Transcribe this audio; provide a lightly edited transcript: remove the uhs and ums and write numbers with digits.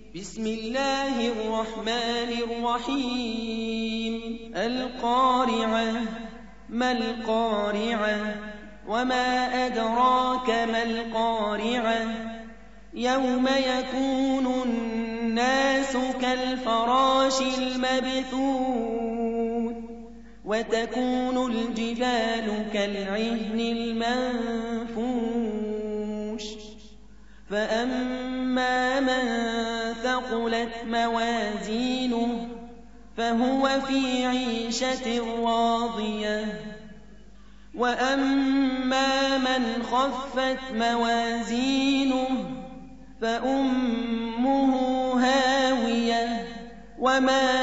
بسم الله الرحمن الرحيم القارعة ما القارعة وما أدراك ما القارعة يوم يكون الناس كالفراش المبثوث وتكون الجبال كالعهن المنفوش فأما من ثقلت موازينه فهو في عيشة راضية وأما من خفت موازينه فأمه هاوية وما